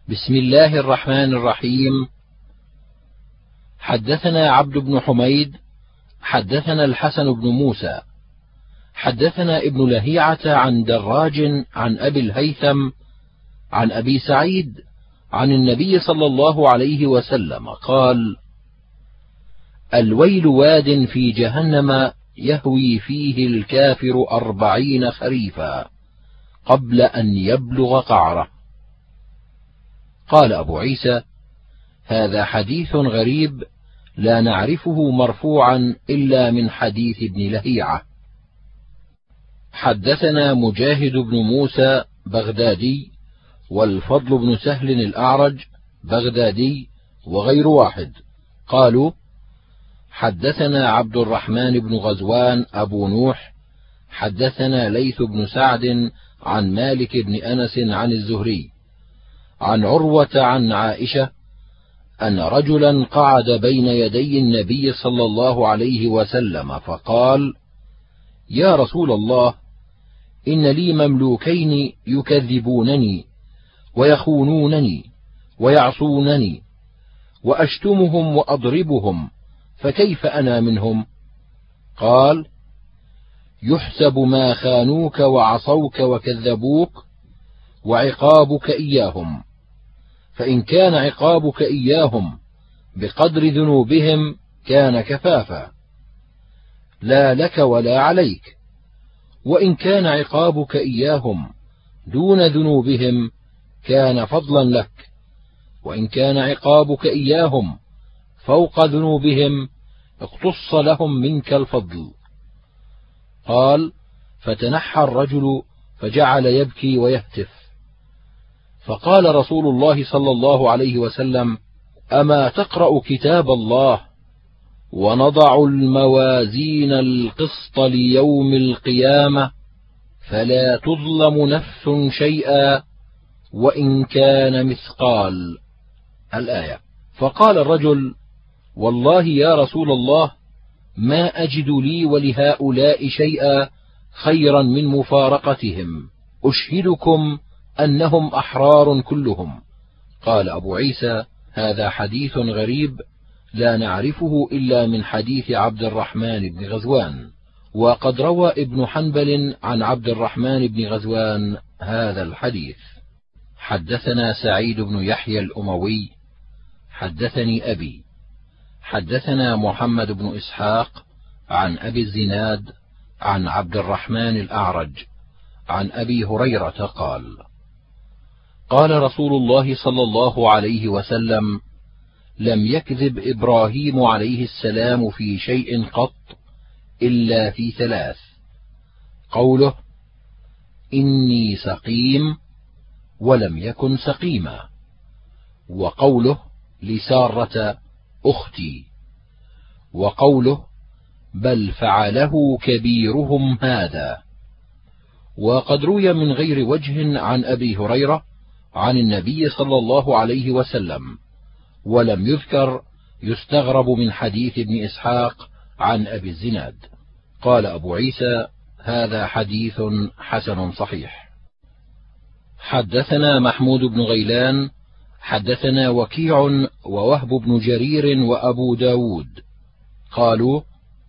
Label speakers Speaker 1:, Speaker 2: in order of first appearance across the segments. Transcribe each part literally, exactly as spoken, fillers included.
Speaker 1: بسم الله الرحمن الرحيم. حدثنا عبد بن حميد حدثنا الحسن بن موسى حدثنا ابن لهيعة عن دراج عن أبي الهيثم عن أبي سعيد عن النبي صلى الله عليه وسلم قال: الويل واد في جهنم يهوي فيه الكافر أربعين خريفا قبل أن يبلغ قعره. قال أبو عيسى: هذا حديث غريب لا نعرفه مرفوعا إلا من حديث ابن لهيعة. حدثنا مجاهد بن موسى بغدادي والفضل بن سهل الأعرج بغدادي وغير واحد قالوا: حدثنا عبد الرحمن بن غزوان أبو نوح حدثنا ليث بن سعد عن مالك بن أنس عن الزهري عن عروة عن عائشة أن رجلا قعد بين يدي النبي صلى الله عليه وسلم فقال: يا رسول الله، إن لي مملوكين يكذبونني ويخونونني ويعصونني وأشتمهم وأضربهم، فكيف أنا منهم؟ قال: يحسب ما خانوك وعصوك وكذبوك وعقابك إياهم، فإن كان عقابك إياهم بقدر ذنوبهم كان كفافا لا لك ولا عليك، وإن كان عقابك إياهم دون ذنوبهم كان فضلا لك، وإن كان عقابك إياهم فوق ذنوبهم اقتص لهم منك الفضل. قال: فتنحى الرجل فجعل يبكي ويهتف، فقال رسول الله صلى الله عليه وسلم: أما تقرأ كتاب الله ونضع الموازين القسط ليوم القيامة فلا تظلم نفس شيئا وإن كان مثقال الآية. فقال الرجل: والله يا رسول الله، ما أجد لي ولهؤلاء شيئا خيرا من مفارقتهم، أشهدكم أنهم أحرار كلهم. قال أبو عيسى: هذا حديث غريب لا نعرفه إلا من حديث عبد الرحمن بن غزوان، وقد روى ابن حنبل عن عبد الرحمن بن غزوان هذا الحديث. حدثنا سعيد بن يحيى الأموي حدثني أبي حدثنا محمد بن إسحاق عن أبي الزناد عن عبد الرحمن الأعرج عن أبي هريرة قال: قال رسول الله صلى الله عليه وسلم: لم يكذب إبراهيم عليه السلام في شيء قط إلا في ثلاث: قوله إني سقيم ولم يكن سقيما، وقوله لسارة أختي، وقوله بل فعله كبيرهم هذا. وقد روي من غير وجه عن أبي هريرة عن النبي صلى الله عليه وسلم، ولم يذكر يستغرب من حديث ابن إسحاق عن أبي الزناد. قال أبو عيسى: هذا حديث حسن صحيح. حدثنا محمود بن غيلان حدثنا وكيع ووهب بن جرير وأبو داود قالوا: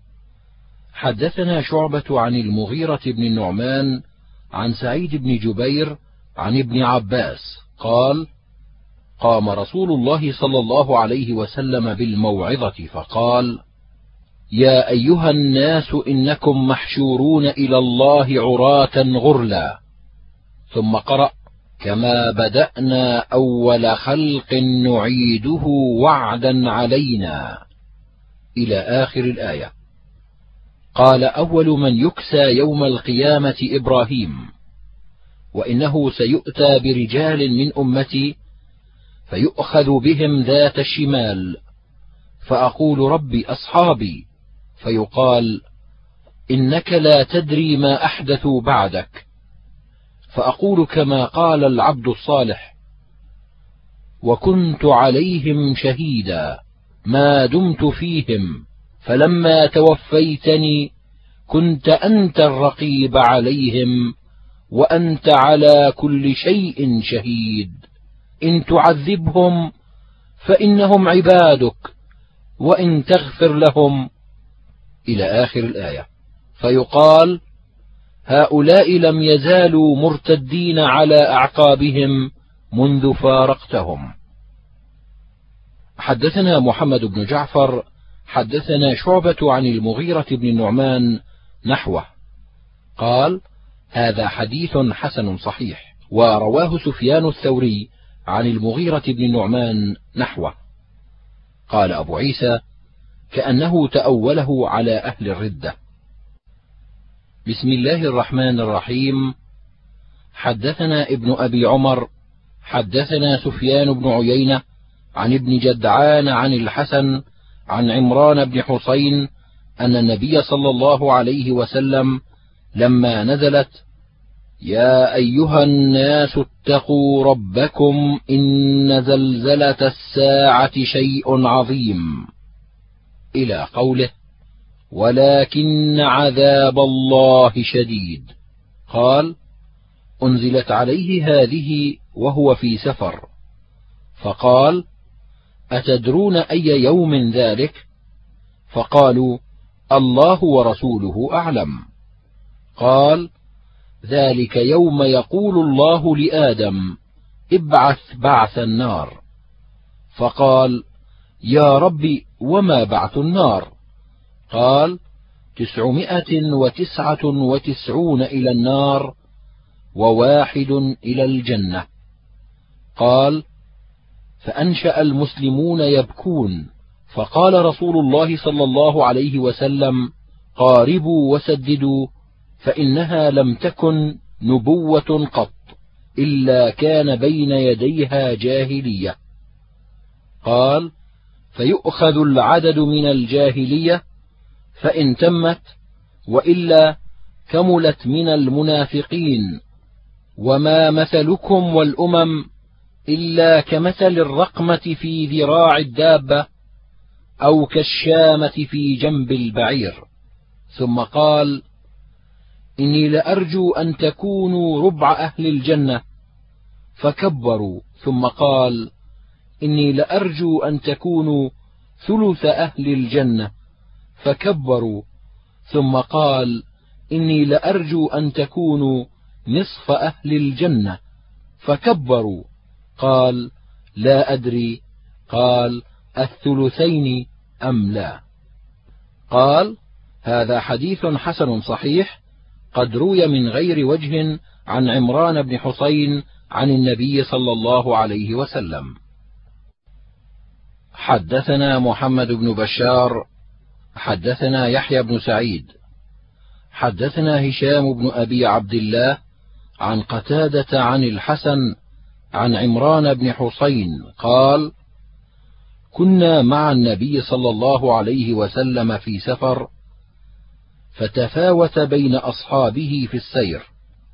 Speaker 1: حدثنا شعبة عن المغيرة بن النعمان عن سعيد بن جبير عن ابن عباس قال: قام رسول الله صلى الله عليه وسلم بالموعظة فقال: يا أيها الناس، إنكم محشورون إلى الله عراة غرلا. ثم قرأ: كما بدأنا أول خلق نعيده وعدا علينا إلى آخر الآية. قال: أول من يكسى يوم القيامة إبراهيم، وإنه سيؤتى برجال من أمتي فيؤخذ بهم ذات الشمال، فأقول ربي أصحابي، فيقال إنك لا تدري ما أحدثوا بعدك، فأقول كما قال العبد الصالح: وكنت عليهم شهيدا ما دمت فيهم، فلما توفيتني كنت أنت الرقيب عليهم وأنت على كل شيء شهيد، إن تعذبهم فإنهم عبادك وإن تغفر لهم، إلى آخر الآية. فيقال: هؤلاء لم يزالوا مرتدين على أعقابهم منذ فارقتهم. حدثنا محمد بن جعفر حدثنا شعبة عن المغيرة بن النعمان نحوه، قال: هذا حديث حسن صحيح. ورواه سفيان الثوري عن المغيرة بن النعمان نحوه. قال أبو عيسى: كأنه تأوله على أهل الردة. بسم الله الرحمن الرحيم. حدثنا ابن أبي عمر حدثنا سفيان بن عيينة عن ابن جدعان عن الحسن عن عمران بن حسين أن النبي صلى الله عليه وسلم لما نزلت: يا أيها الناس اتقوا ربكم إن زلزلة الساعة شيء عظيم، إلى قوله: ولكن عذاب الله شديد، قال: أنزلت عليه هذه وهو في سفر، فقال: أتدرون أي يوم ذلك؟ فقالوا: الله ورسوله أعلم. قال: ذلك يوم يقول الله لآدم: ابعث بعث النار. فقال: يا رب وما بعث النار؟ قال: تسعمائة وتسعة وتسعون إلى النار وواحد إلى الجنة. قال: فأنشأ المسلمون يبكون، فقال رسول الله صلى الله عليه وسلم: قاربوا وسددوا، فإنها لم تكن نبوة قط إلا كان بين يديها جاهلية. قال: فيؤخذ العدد من الجاهلية فإن تمت، وإلا كملت من المنافقين. وما مثلكم والأمم إلا كمثل الرقمة في ذراع الدابة أو كالشامة في جنب البعير. ثم قال: إني لأرجو أن تكونوا ربع أهل الجنة، فكبروا. ثم قال: إني لأرجو أن تكونوا ثلث أهل الجنة، فكبروا. ثم قال: إني لأرجو أن تكونوا نصف أهل الجنة، فكبروا. قال: لا أدري. قال: الثلثين أم لا؟ قال: هذا حديث حسن صحيح، قد روي من غير وجه عن عمران بن حسين عن النبي صلى الله عليه وسلم. حدثنا محمد بن بشار حدثنا يحيى بن سعيد حدثنا هشام بن أبي عبد الله عن قتادة عن الحسن عن عمران بن حسين قال: كنا مع النبي صلى الله عليه وسلم في سفر، فتفاوت بين أصحابه في السير،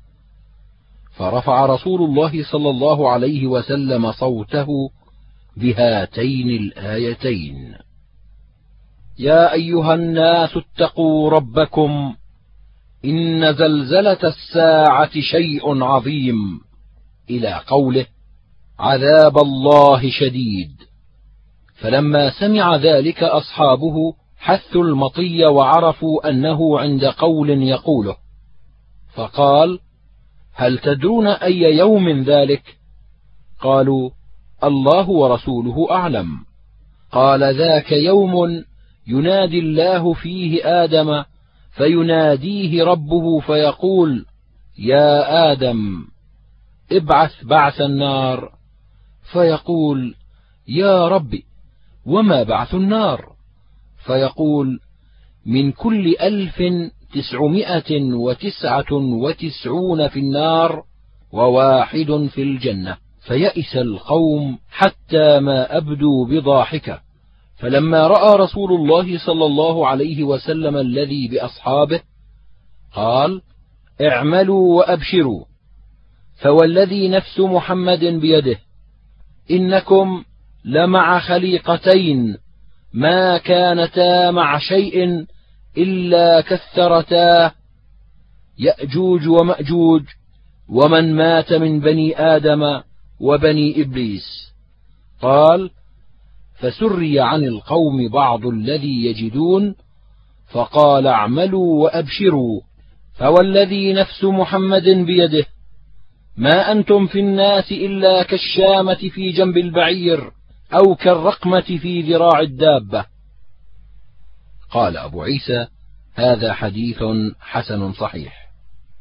Speaker 1: فرفع رسول الله صلى الله عليه وسلم صوته بهاتين الآيتين: يا أيها الناس اتقوا ربكم إن زلزلة الساعة شيء عظيم، إلى قوله: عذاب الله شديد. فلما سمع ذلك أصحابه حثوا المطي وعرفوا أنه عند قول يقوله، فقال: هل تدرون أي يوم ذلك؟ قالوا: الله ورسوله أعلم. قال: ذاك يوم ينادي الله فيه آدم، فيناديه ربه فيقول: يا آدم ابعث بعث النار، فيقول: يا رب وما بعث النار؟ فيقول: من كل ألف تسعمائة وتسعة وتسعون في النار وواحد في الجنة. فيئس القوم حتى ما أبدوا بضاحكة. فلما رأى رسول الله صلى الله عليه وسلم الذي بأصحابه قال: اعملوا وأبشروا، فوالذي نفس محمد بيده إنكم لمع خليقتين ما كانتا مع شيء إلا كثرتا يأجوج ومأجوج، ومن مات من بني آدم وبني إبليس. قال: فسري عن القوم بعض الذي يجدون، فقال: اعملوا وأبشروا، فوالذي نفس محمد بيده ما أنتم في الناس إلا كالشامة في جنب البعير أو كالرقمة في ذراع الدابة. قال أبو عيسى: هذا حديث حسن صحيح.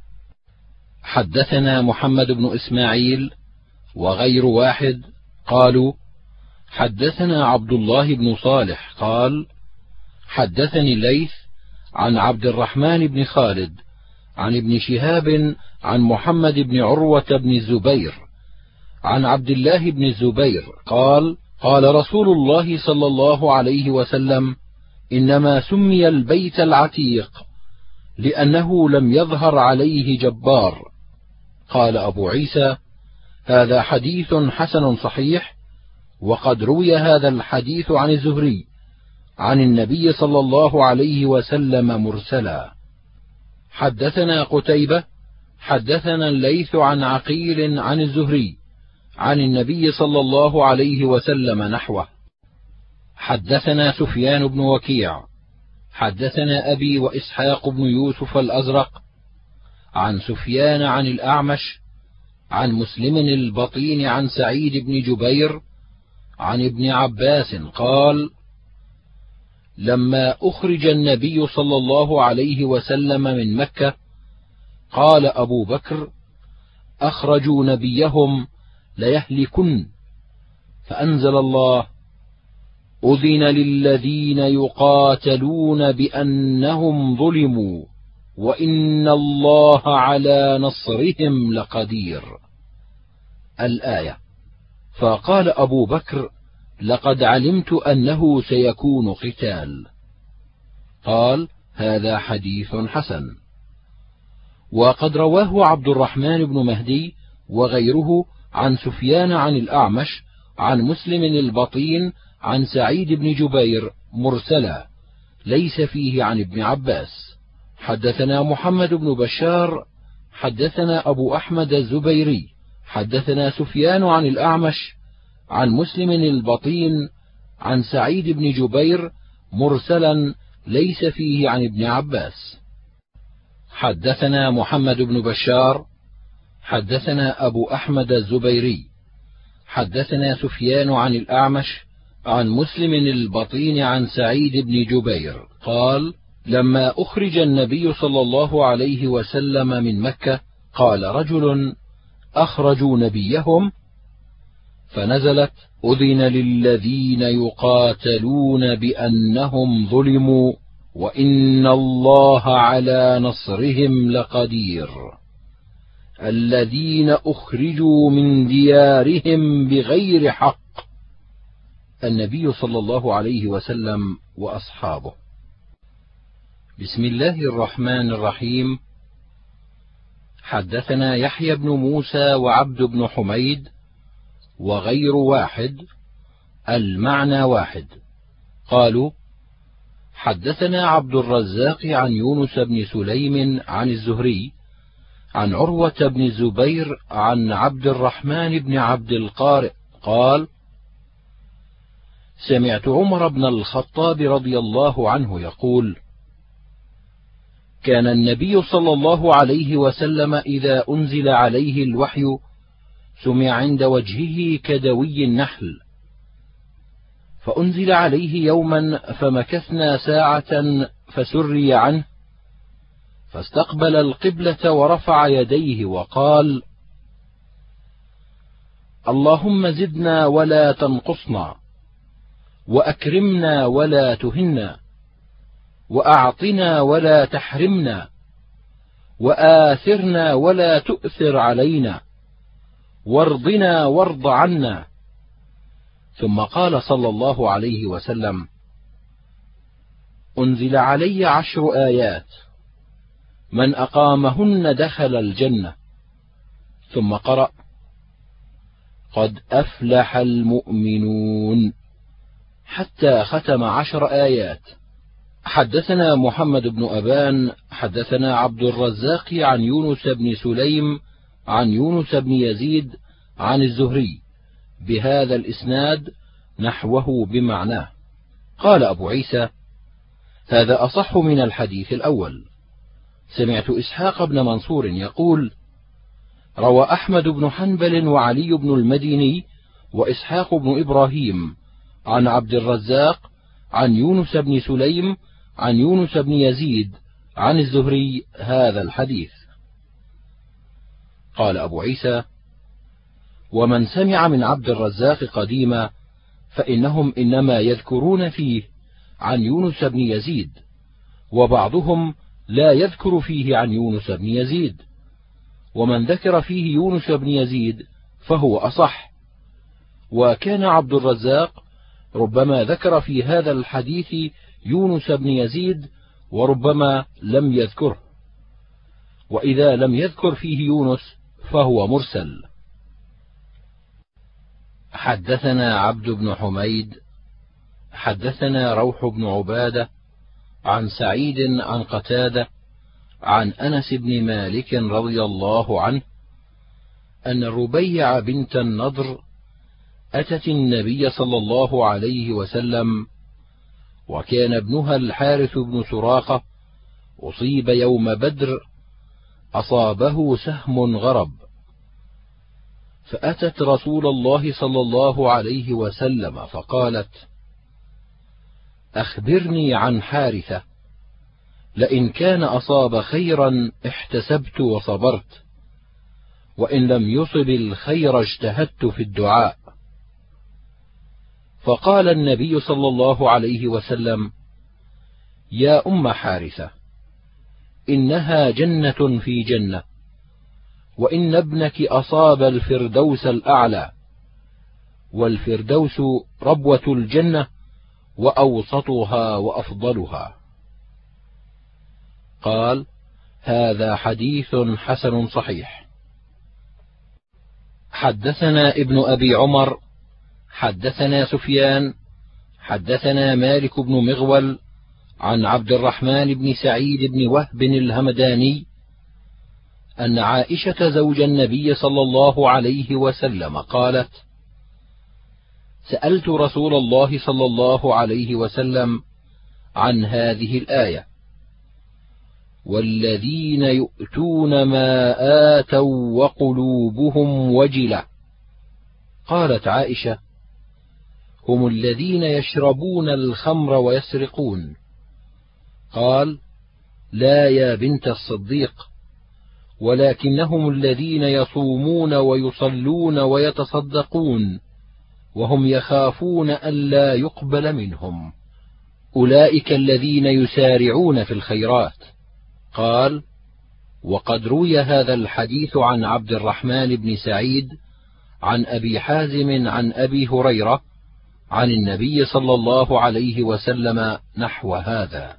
Speaker 1: حدثنا محمد بن إسماعيل وغير واحد قالوا: حدثنا عبد الله بن صالح قال: حدثني الليث عن عبد الرحمن بن خالد عن ابن شهاب عن محمد بن عروة بن الزبير عن عبد الله بن الزبير قال: قال رسول الله صلى الله عليه وسلم: إنما سمي البيت العتيق لأنه لم يظهر عليه جبار. قال أبو عيسى: هذا حديث حسن صحيح، وقد روي هذا الحديث عن الزهري عن النبي صلى الله عليه وسلم مرسلا. حدثنا قتيبة حدثنا الليث عن عقيل عن الزهري عن النبي صلى الله عليه وسلم نحوه. حدثنا سفيان بن وكيع حدثنا أبي وإسحاق بن يوسف الأزرق عن سفيان عن الأعمش عن مسلم البطين عن سعيد بن جبير عن ابن عباس قال: لما أخرج النبي صلى الله عليه وسلم من مكة قال أبو بكر: أخرجوا نبيهم ليهلكن، فأنزل الله: أذن للذين يقاتلون بأنهم ظلموا وإن الله على نصرهم لقدير. الآية. فقال أبو بكر: لقد علمت أنه سيكون قتال. قال: هذا حديث حسن. وقد رواه عبد الرحمن بن مهدي وغيره عن سفيان عن الأعمش عن مسلم البطين عن سعيد بن جبير مرسلا، ليس فيه عن ابن عباس. حدثنا محمد بن بشار حدثنا أبو أحمد الزبيري حدثنا سفيان عن الأعمش عن مسلم البطين عن سعيد بن جبير مرسلا، ليس فيه عن ابن عباس. حدثنا محمد بن بشار حدثنا أبو أحمد الزبيري حدثنا سفيان عن الأعمش عن مسلم البطين عن سعيد بن جبير قال: لما أخرج النبي صلى الله عليه وسلم من مكة قال رجل: أخرجوا نبيهم، فنزلت: أذن للذين يقاتلون بأنهم ظلموا وإن الله على نصرهم لقدير. الذين أخرجوا من ديارهم بغير حق. النبي صلى الله عليه وسلم وأصحابه. بسم الله الرحمن الرحيم. حدثنا يحيى بن موسى وعبد بن حميد وغير واحد، المعنى واحد، قالوا: حدثنا عبد الرزاق عن يونس بن سليم عن الزهري عن عروة بن الزبير عن عبد الرحمن بن عبد القارئ قال: سمعت عمر بن الخطاب رضي الله عنه يقول: كان النبي صلى الله عليه وسلم إذا أنزل عليه الوحي سمع عند وجهه كدوي النحل، فأنزل عليه يوما فمكثنا ساعة فسري عنه، فاستقبل القبلة ورفع يديه وقال: اللهم زدنا ولا تنقصنا، وأكرمنا ولا تهنا، وأعطنا ولا تحرمنا، وآثرنا ولا تؤثر علينا، وارضنا وارض عنا. ثم قال صلى الله عليه وسلم: أنزل علي عشر آيات من أقامهن دخل الجنة. ثم قرأ: قد أفلح المؤمنون، حتى ختم عشر آيات. حدثنا محمد بن أبان حدثنا عبد الرزاق عن يونس بن سليم عن يونس بن يزيد عن الزهري بهذا الإسناد نحوه بمعناه. قال أبو عيسى: هذا أصح من الحديث الأول. سمعت إسحاق بن منصور يقول: روى أحمد بن حنبل وعلي بن المديني وإسحاق بن إبراهيم عن عبد الرزاق عن يونس بن سليم عن يونس بن يزيد عن الزهري هذا الحديث. قال أبو عيسى: ومن سمع من عبد الرزاق قديما فإنهم إنما يذكرون فيه عن يونس بن يزيد، وبعضهم لا يذكر فيه عن يونس بن يزيد، ومن ذكر فيه يونس بن يزيد فهو أصح. وكان عبد الرزاق ربما ذكر في هذا الحديث يونس بن يزيد وربما لم يذكره، وإذا لم يذكر فيه يونس فهو مرسل. حدثنا عبد بن حميد حدثنا روح بن عبادة عن سعيد عن قتادة عن أنس بن مالك رضي الله عنه أن الربيع بنت النضر أتت النبي صلى الله عليه وسلم، وكان ابنها الحارث بن سراقة أصيب يوم بدر، أصابه سهم غرب، فأتت رسول الله صلى الله عليه وسلم فقالت: أخبرني عن حارثة، لئن كان أصاب خيرا احتسبت وصبرت، وإن لم يصب الخير اجتهدت في الدعاء. فقال النبي صلى الله عليه وسلم: يا أم حارثة، إنها جنة في جنة، وإن ابنك أصاب الفردوس الأعلى، والفردوس ربوة الجنة وأوسطها وأفضلها. قال: هذا حديث حسن صحيح. حدثنا ابن أبي عمر حدثنا سفيان حدثنا مالك بن مغول عن عبد الرحمن بن سعيد بن وهب الهمداني أن عائشة زوج النبي صلى الله عليه وسلم قالت: سألت رسول الله صلى الله عليه وسلم عن هذه الآية: والذين يؤتون ما آتوا وقلوبهم وجلة. قالت عائشة: هم الذين يشربون الخمر ويسرقون. قال: لا يا بنت الصديق، ولكنهم الذين يصومون ويصلون ويتصدقون وهم يخافون ألا يقبل منهم، أولئك الذين يسارعون في الخيرات. قال: وقد روي هذا الحديث عن عبد الرحمن بن سعيد عن أبي حازم عن أبي هريرة عن النبي صلى الله عليه وسلم نحو هذا.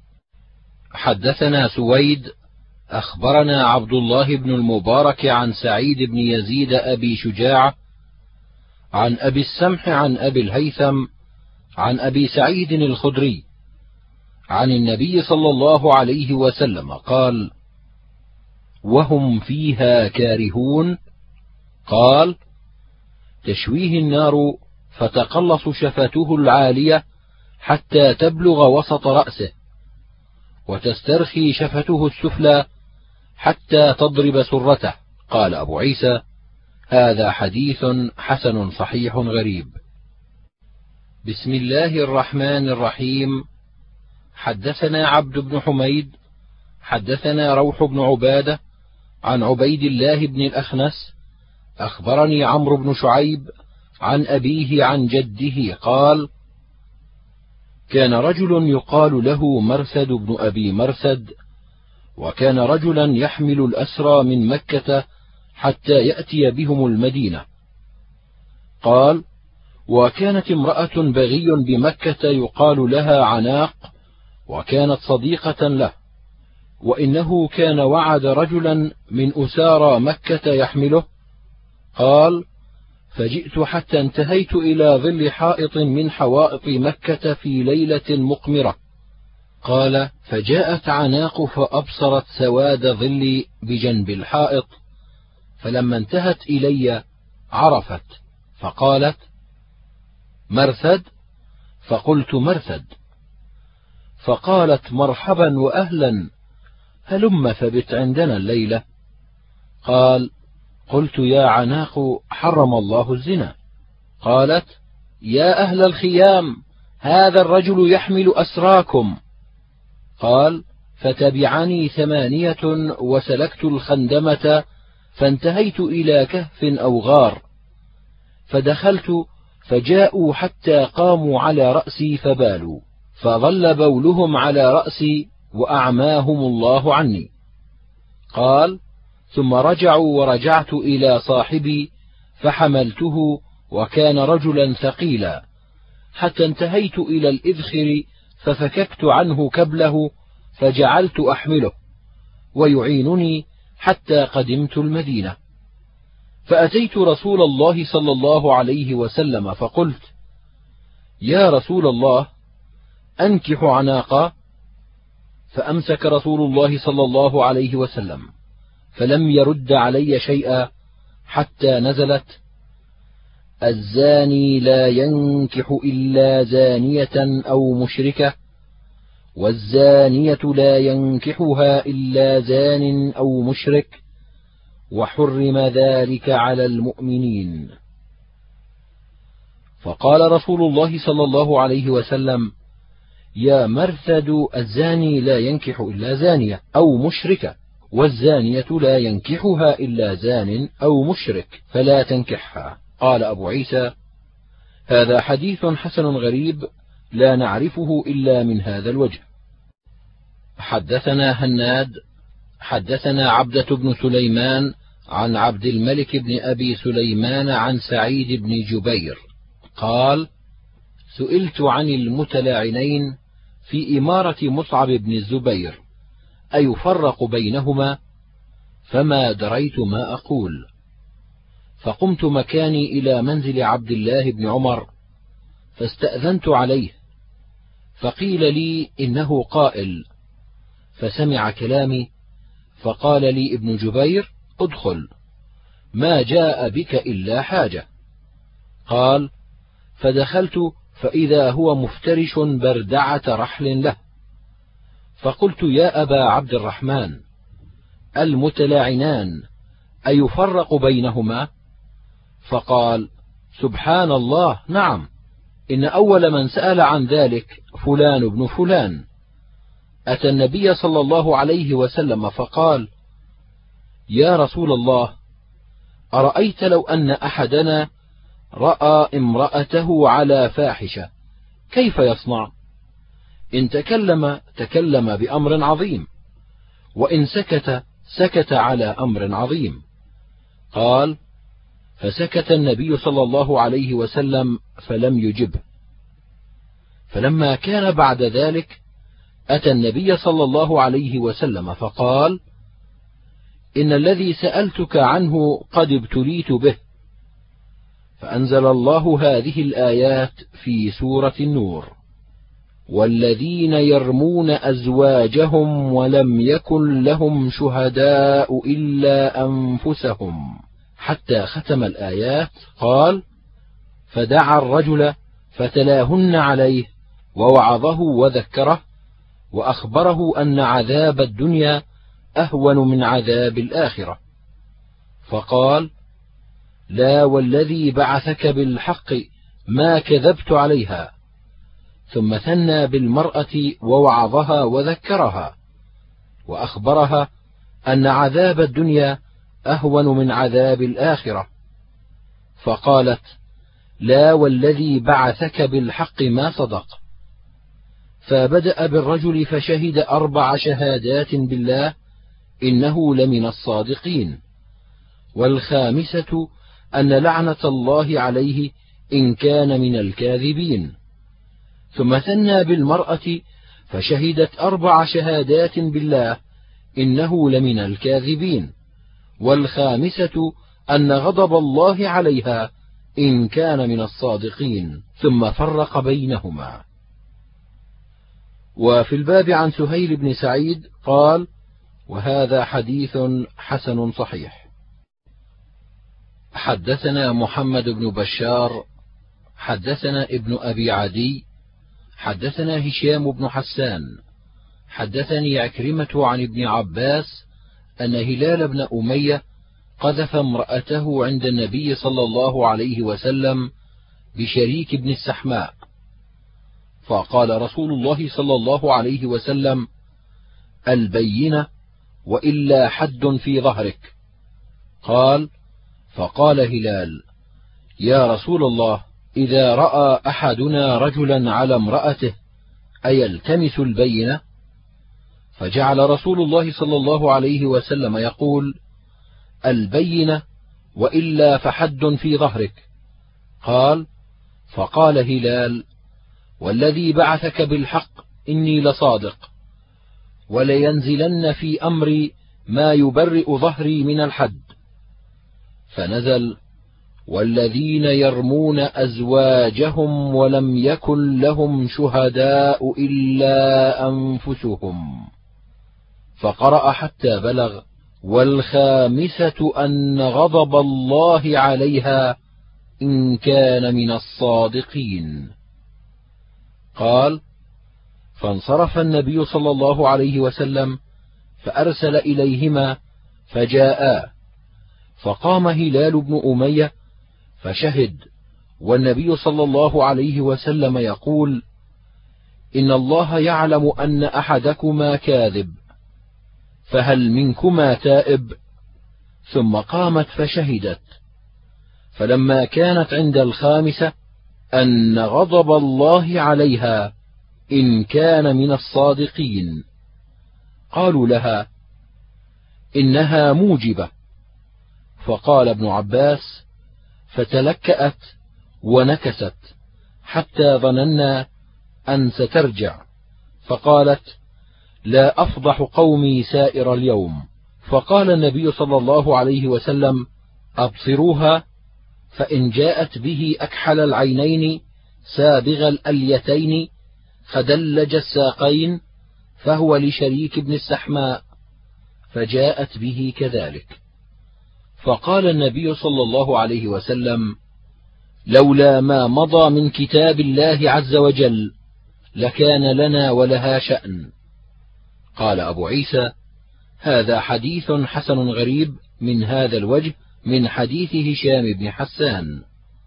Speaker 1: حدثنا سويد أخبرنا عبد الله بن المبارك عن سعيد بن يزيد أبي شجاع عن أبي السمح عن أبي الهيثم عن أبي سعيد الخدري عن النبي صلى الله عليه وسلم قال: وهم فيها كارهون. قال: تشويه النار فتقلص شفته العالية حتى تبلغ وسط رأسه، وتسترخي شفته السفلى حتى تضرب سرته. قال أبو عيسى: هذا حديث حسن صحيح غريب. بسم الله الرحمن الرحيم. حدثنا عبد بن حميد حدثنا روح بن عبادة عن عبيد الله بن الأخنس أخبرني عمرو بن شعيب عن أبيه عن جده قال: كان رجل يقال له مرثد بن أبي مرثد، وكان رجلا يحمل الأسرى من مكة حتى يأتي بهم المدينة. قال: وكانت امرأة بغي بمكة يقال لها عناق، وكانت صديقة له، وإنه كان وعد رجلا من أسارى مكة يحمله. قال: فجئت حتى انتهيت إلى ظل حائط من حوائط مكة في ليلة مقمرة. قال: فجاءت عناق فأبصرت سواد ظلي بجنب الحائط، فلما انتهت إلي عرفت فقالت: مرثد؟ فقلت: مرثد. فقالت: مرحبا وأهلا، هلم فبت عندنا الليلة. قال: قلت: يا عناق، حرم الله الزنا. قالت: يا أهل الخيام، هذا الرجل يحمل أسراكم. قال: فتبعني ثمانية وسلكت الخندمة، فانتهيت إلى كهف أو غار، فدخلت فجاءوا حتى قاموا على رأسي فبالوا، فظل بولهم على رأسي وأعماهم الله عني. قال: ثم رجعوا ورجعت إلى صاحبي فحملته، وكان رجلا ثقيلا، حتى انتهيت إلى الإذخر ففككت عنه كبله فجعلت أحمله ويعينني حتى قدمت المدينة. فأتيت رسول الله صلى الله عليه وسلم فقلت: يا رسول الله، أنكح عناقا؟ فأمسك رسول الله صلى الله عليه وسلم فلم يرد علي شيئا حتى نزلت: الزاني لا ينكح إلا زانية أو مشركة، والزانية لا ينكحها إلا زان أو مشرك، وحرم ذلك على المؤمنين. فقال رسول الله صلى الله عليه وسلم: يا مرثد، الزاني لا ينكح إلا زانية أو مشركة، والزانية لا ينكحها إلا زان أو مشرك، فلا تنكحها. قال أبو عيسى: هذا حديث حسن غريب لا نعرفه إلا من هذا الوجه. حدثنا هناد حدثنا عبدة بن سليمان عن عبد الملك بن أبي سليمان عن سعيد بن جبير قال: سئلت عن المتلاعنين في إمارة مصعب بن الزبير أيفرق بينهما؟ فما دريت ما أقول، فقمت مكاني إلى منزل عبد الله بن عمر فاستأذنت عليه، فقيل لي إنه قائل، فسمع كلامي فقال لي ابن جبير: ادخل، ما جاء بك إلا حاجة. قال: فدخلت فإذا هو مفترش بردعة رحل له، فقلت: يا أبا عبد الرحمن، المتلاعنان أيفرق بينهما؟ فقال: سبحان الله، نعم، إن أول من سأل عن ذلك فلان بن فلان، أتى النبي صلى الله عليه وسلم فقال: يا رسول الله، أرأيت لو أن أحدنا رأى امرأته على فاحشة كيف يصنع؟ إن تكلم تكلم بأمر عظيم، وإن سكت سكت على أمر عظيم. قال: فسكت النبي صلى الله عليه وسلم فلم يجبه. فلما كان بعد ذلك أتى النبي صلى الله عليه وسلم فقال: إن الذي سألتك عنه قد ابتليت به. فأنزل الله هذه الآيات في سورة النور: والذين يرمون أزواجهم ولم يكن لهم شهداء إلا أنفسهم، حتى ختم الآيات. قال: فدعا الرجل فتلاهن عليه ووعظه وذكره، وأخبره أن عذاب الدنيا أهون من عذاب الآخرة، فقال: لا والذي بعثك بالحق ما كذبت عليها. ثم ثنى بالمرأة ووعظها وذكرها، وأخبرها أن عذاب الدنيا أهون من عذاب الآخرة، فقالت: لا والذي بعثك بالحق ما صدق. فبدأ بالرجل فشهد أربع شهادات بالله إنه لمن الصادقين، والخامسة أن لعنة الله عليه إن كان من الكاذبين. ثم ثنى بالمرأة فشهدت أربع شهادات بالله إنه لمن الكاذبين، والخامسة أن غضب الله عليها إن كان من الصادقين، ثم فرق بينهما. وفي الباب عن سهيل بن سعيد قال: وهذا حديث حسن صحيح. حدثنا محمد بن بشار حدثنا ابن أبي عدي حدثنا هشام بن حسان حدثني عكرمة عن ابن عباس أن هلال بن أمية قذف امرأته عند النبي صلى الله عليه وسلم بشريك بن السحماء، فقال رسول الله صلى الله عليه وسلم: البينة وإلا حد في ظهرك. قال: فقال هلال: يا رسول الله، إذا رأى أحدنا رجلا على امرأته أيلتمس البينة؟ فجعل رسول الله صلى الله عليه وسلم يقول: البينة وإلا فحد في ظهرك. قال: فقال هلال: والذي بعثك بالحق إني لصادق، ولينزلن في أمري ما يبرئ ظهري من الحد. فنزل: والذين يرمون أزواجهم ولم يكن لهم شهداء إلا أنفسهم، فقرأ حتى بلغ: والخامسة أن غضب الله عليها إن كان من الصادقين. قال: فانصرف النبي صلى الله عليه وسلم فأرسل إليهما فجاءا، فقام هلال بن أمية فشهد، والنبي صلى الله عليه وسلم يقول: إن الله يعلم أن أحدكما كاذب، فهل منكما تائب؟ ثم قامت فشهدت، فلما كانت عند الخامسة أن غضب الله عليها إن كان من الصادقين، قالوا لها: إنها موجبة. فقال ابن عباس: فتلكأت ونكست حتى ظننا أن سترجع، فقالت: لا أفضح قومي سائر اليوم. فقال النبي صلى الله عليه وسلم: أبصروها، فإن جاءت به أكحل العينين سابغ الأليتين خدلج الساقين فهو لشريك بن السحماء، فجاءت به كذلك. فقال النبي صلى الله عليه وسلم: لولا ما مضى من كتاب الله عز وجل لكان لنا ولها شأن. قال أبو عيسى: هذا حديث حسن غريب من هذا الوجه من حديث هشام بن حسان.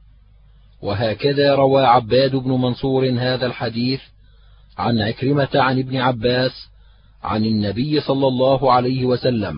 Speaker 1: وهكذا روى عباد بن منصور هذا الحديث عن عكرمة عن ابن عباس عن النبي صلى الله عليه وسلم،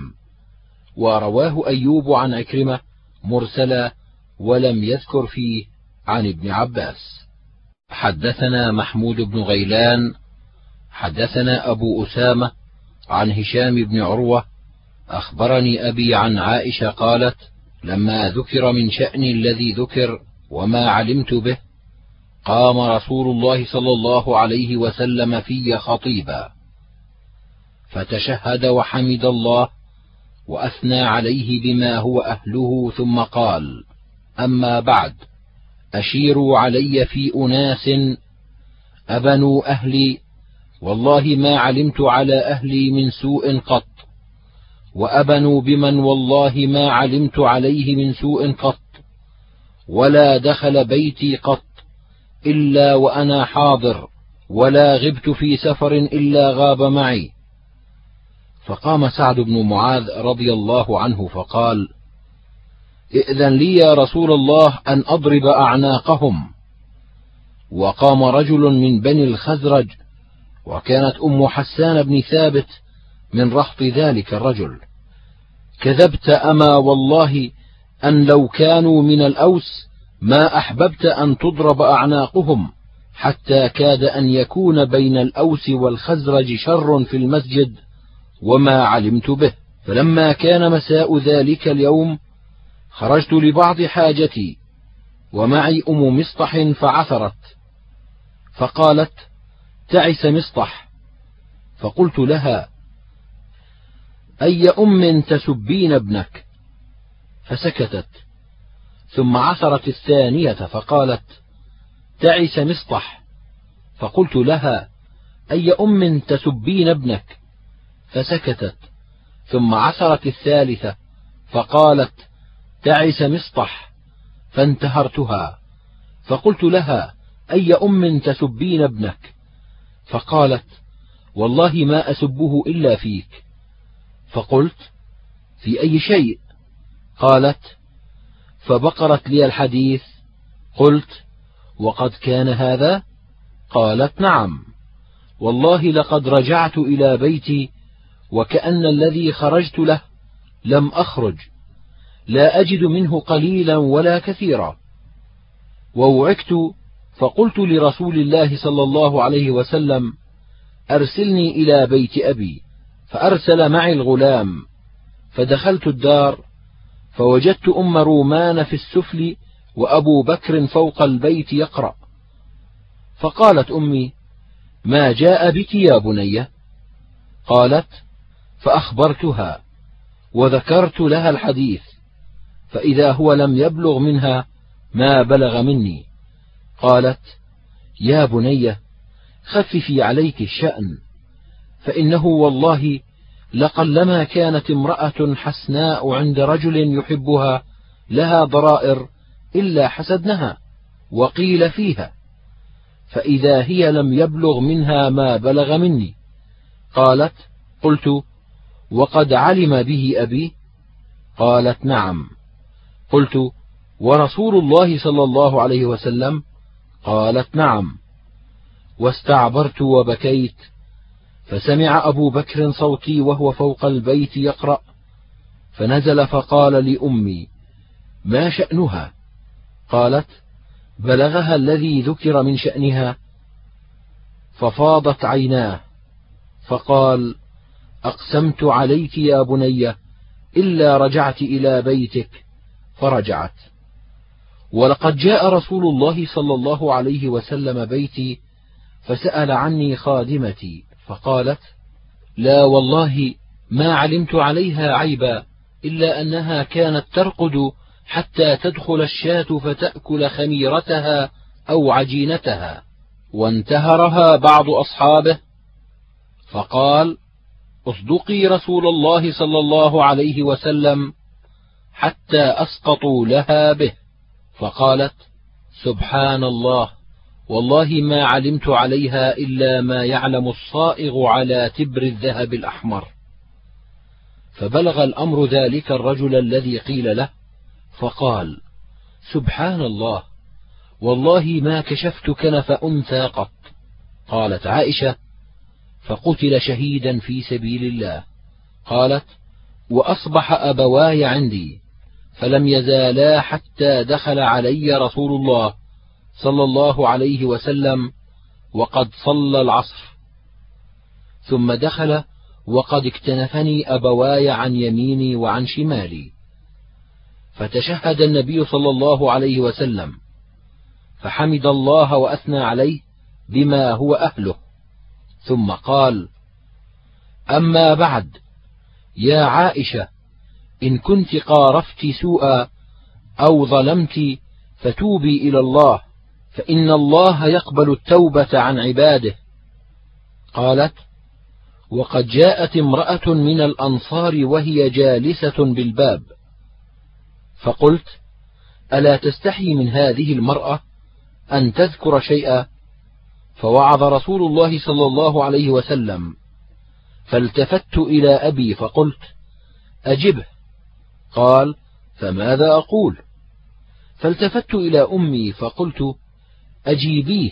Speaker 1: ورواه أيوب عن عكرمة مرسلا ولم يذكر فيه عن ابن عباس. حدثنا محمود بن غيلان حدثنا أبو أسامة عن هشام بن عروة أخبرني أبي عن عائشة قالت: لما ذكر من شأن الذي ذكر وما علمت به قام رسول الله صلى الله عليه وسلم في خطيبا، فتشهد وحمد الله وأثنى عليه بما هو أهله، ثم قال: أما بعد، أشيروا علي في أناس أبنوا أهلي، والله ما علمت على أهلي من سوء قط، وأبنوا بمن والله ما علمت عليه من سوء قط، ولا دخل بيتي قط إلا وأنا حاضر، ولا غبت في سفر إلا غاب معي. فقام سعد بن معاذ رضي الله عنه فقال: ائذن لي يا رسول الله أن أضرب أعناقهم. وقام رجل من بني الخزرج، وكانت أم حسان بن ثابت من رهط ذلك الرجل: كذبت أما والله أن لو كانوا من الأوس ما أحببت أن تضرب أعناقهم، حتى كاد أن يكون بين الأوس والخزرج شر في المسجد وما علمت به. فلما كان مساء ذلك اليوم خرجت لبعض حاجتي، ومعي أم مصطح فعثرت، فقالت: تعس مصطح. فقلت لها: أي أم تسبين ابنك؟ فسكتت، ثم عثرت الثانية فقالت: تعس مصطح. فقلت لها: أي أم تسبين ابنك؟ فسكتت، ثم عثرت الثالثة فقالت: تعس مصطح، فانتهرتها، فقلت لها: أي أم تسبين ابنك؟ فقالت: والله ما أسبه إلا فيك. فقلت: في أي شيء؟ قالت: فبقرت لي الحديث. قلت: وقد كان هذا؟ قالت: نعم، والله لقد رجعت إلى بيتي وكأن الذي خرجت له لم أخرج، لا أجد منه قليلا ولا كثيرا. ووعكت فقلت لرسول الله صلى الله عليه وسلم: أرسلني إلى بيت أبي. فأرسل معي الغلام، فدخلت الدار فوجدت أم رومان في السفل وأبو بكر فوق البيت يقرأ. فقالت أمي: ما جاء بك يا بنية؟ قالت: فأخبرتها وذكرت لها الحديث، فإذا هو لم يبلغ منها ما بلغ مني. قالت: يا بنية، خففي عليك الشأن، فإنه والله لقلما كانت امرأة حسناء عند رجل يحبها لها ضرائر إلا حسدنها وقيل فيها، فإذا هي لم يبلغ منها ما بلغ مني. قالت: قلت: وقد علم به أبي؟ قالت: نعم. قلت: ورسول الله صلى الله عليه وسلم؟ قالت: نعم. واستعبرت وبكيت، فسمع أبو بكر صوتي وهو فوق البيت يقرأ، فنزل فقال لأمي: ما شأنها؟ قالت: بلغها الذي ذكر من شأنها. ففاضت عيناه، فقال: أقسمت عليك يا بنية إلا رجعت إلى بيتك. فرجعت. ولقد جاء رسول الله صلى الله عليه وسلم بيتي فسأل عني خادمتي، فقالت: لا والله ما علمت عليها عيبا، إلا أنها كانت ترقد حتى تدخل الشاة فتأكل خميرتها أو عجينتها. وانتهرها بعض أصحابه، فقال: اصدقي رسول الله صلى الله عليه وسلم حتى أسقطوا لها به. فقالت: سبحان الله، والله ما علمت عليها إلا ما يعلم الصائغ على تبر الذهب الأحمر. فبلغ الأمر ذلك الرجل الذي قيل له، فقال: سبحان الله، والله ما كشفت كنف أنثى قط. قالت عائشة: فقتل شهيدا في سبيل الله. قالت: وأصبح أبواي عندي، فلم يزالا حتى دخل علي رسول الله صلى الله عليه وسلم وقد صلى العصر، ثم دخل وقد اكتنفني أبواي عن يميني وعن شمالي، فتشهد النبي صلى الله عليه وسلم، فحمد الله وأثنى عليه بما هو أهله، ثم قال: أما بعد، يا عائشة، إن كنت قارفت سوءا أو ظلمت فتوبي إلى الله، فإن الله يقبل التوبة عن عباده. قالت: وقد جاءت امرأة من الأنصار وهي جالسة بالباب، فقلت: ألا تستحي من هذه المرأة أن تذكر شيئا؟ فوعظ رسول الله صلى الله عليه وسلم، فالتفت إلى أبي فقلت: أجبه. قال: فماذا أقول؟ فالتفت إلى أمي فقلت: أجيبيه.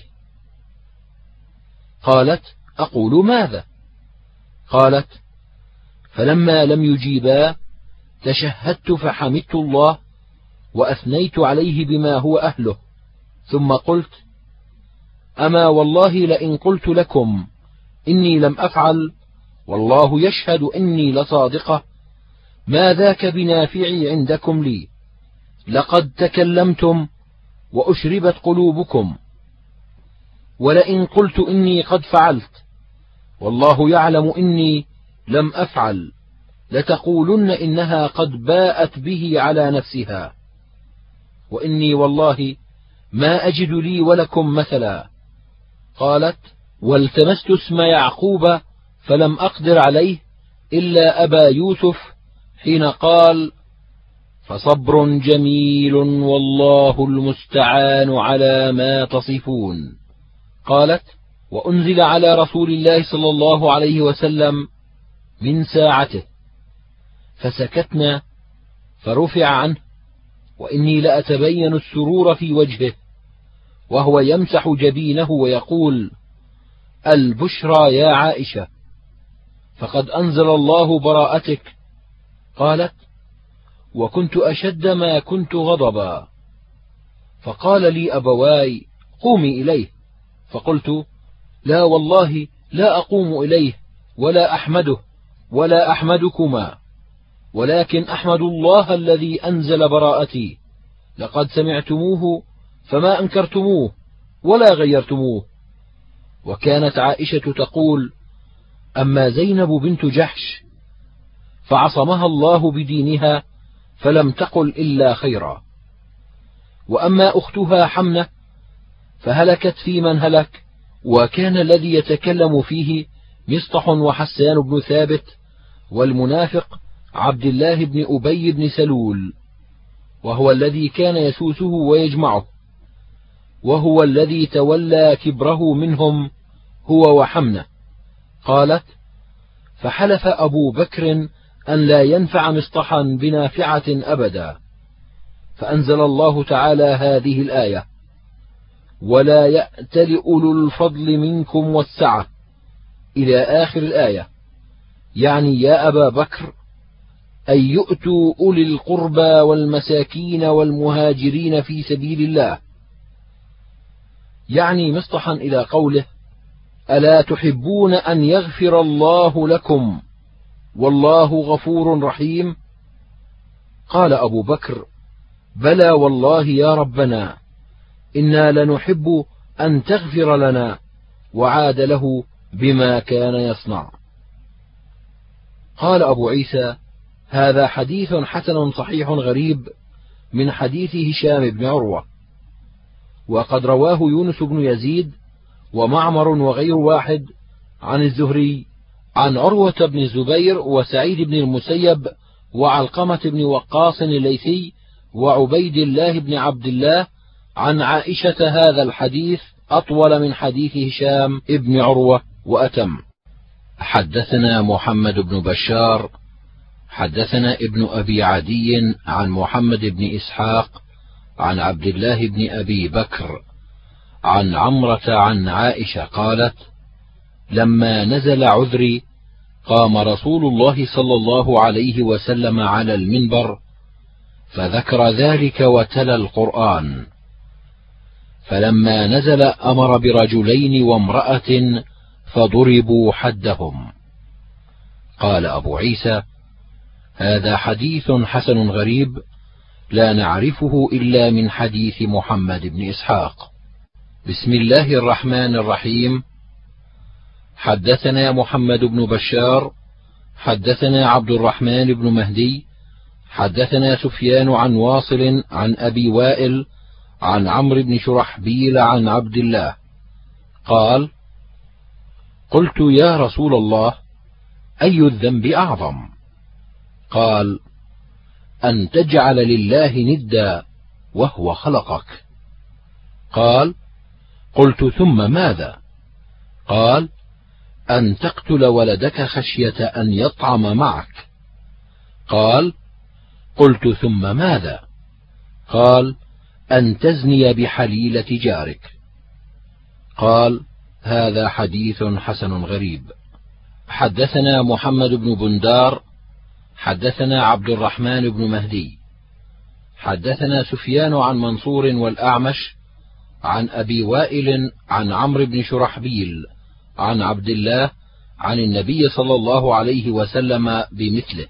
Speaker 1: قالت: أقول ماذا؟ قالت: فلما لم يجيبا تشهدت فحمدت الله وأثنيت عليه بما هو أهله، ثم قلت: أما والله لئن قلت لكم إني لم أفعل والله يشهد إني لصادقة، ما ذاك بنافعي عندكم لي، لقد تكلمتم وأشربت قلوبكم. ولئن قلت إني قد فعلت والله يعلم إني لم أفعل، لتقولن إنها قد باءت به على نفسها، وإني والله ما أجد لي ولكم مثلا. قالت: والتمست اسم يعقوب فلم أقدر عليه إلا أبا يوسف، حين قال: فصبر جميل والله المستعان على ما تصفون. قالت: وأنزل على رسول الله صلى الله عليه وسلم من ساعته، فسكتنا فرفع عنه، وإني لأتبين السرور في وجهه وهو يمسح جبينه ويقول: البشرى يا عائشة، فقد أنزل الله براءتك. قالت: وكنت أشد ما كنت غضبا، فقال لي أبواي: قومي إليه. فقلت: لا والله لا أقوم إليه ولا أحمده ولا أحمدكما، ولكن أحمد الله الذي أنزل براءتي، لقد سمعتموه فما أنكرتموه ولا غيرتموه. وكانت عائشة تقول: أما زينب بنت جحش فعصمها الله بدينها فلم تقل إلا خيرا، وأما أختها حمنة فهلكت في من هلك، وكان الذي يتكلم فيه مصطح وحسان بن ثابت والمنافق عبد الله بن أبي بن سلول، وهو الذي كان يسوسه ويجمعه، وهو الذي تولى كبره منهم هو وحمنة. قالت: فحلف أبو بكر أن لا ينفع مصطحا بنافعة أبدا، فأنزل الله تعالى هذه الآية: ولا يأتل أولو الفضل منكم والسعة، إلى آخر الآية، يعني يا أبا بكر أن يؤتوا أولي القربى والمساكين والمهاجرين في سبيل الله، يعني مصطحا إلى قوله: ألا تحبون أن يغفر الله لكم والله غفور رحيم؟ قال أبو بكر: بلى والله يا ربنا، إنا لنحب أن تغفر لنا، وعاد له بما كان يصنع. قال أبو عيسى: هذا حديث حسن صحيح غريب من حديث هشام بن عروة، وقد رواه يونس بن يزيد ومعمر وغير واحد عن الزهري عن عروة بن الزبير وسعيد بن المسيب وعلقمة بن وقاص الليثي وعبيد الله بن عبد الله عن عائشة هذا الحديث أطول من حديث هشام بن عروة وأتم. حدثنا محمد بن بشار حدثنا ابن أبي عدي عن محمد بن إسحاق عن عبد الله بن أبي بكر عن عمرة عن عائشة قالت: لما نزل عذري قام رسول الله صلى الله عليه وسلم على المنبر فذكر ذلك وتلا القرآن، فلما نزل أمر برجلين وامرأة فضربوا حدهم. قال أبو عيسى: هذا حديث حسن غريب لا نعرفه إلا من حديث محمد بن إسحاق. بسم الله الرحمن الرحيم. حدثنا محمد بن بشار حدثنا عبد الرحمن بن مهدي حدثنا سفيان عن واصل عن أبي وائل عن عمرو بن شرحبيل عن عبد الله قال: قلت يا رسول الله، أي الذنب أعظم؟ قال: أن تجعل لله ندا وهو خلقك. قال: قلت ثم ماذا؟ قال: أن تقتل ولدك خشية أن يطعم معك. قال: قلت ثم ماذا؟ قال: أن تزني بحليلة جارك. قال: هذا حديث حسن غريب. حدثنا محمد بن بندار حدثنا عبد الرحمن بن مهدي حدثنا سفيان عن منصور والأعمش عن أبي وائل عن عمرو بن شرحبيل عن عبد الله عن النبي صلى الله عليه وسلم بمثله.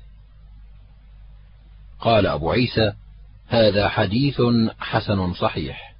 Speaker 1: قال أبو عيسى: هذا حديث حسن صحيح.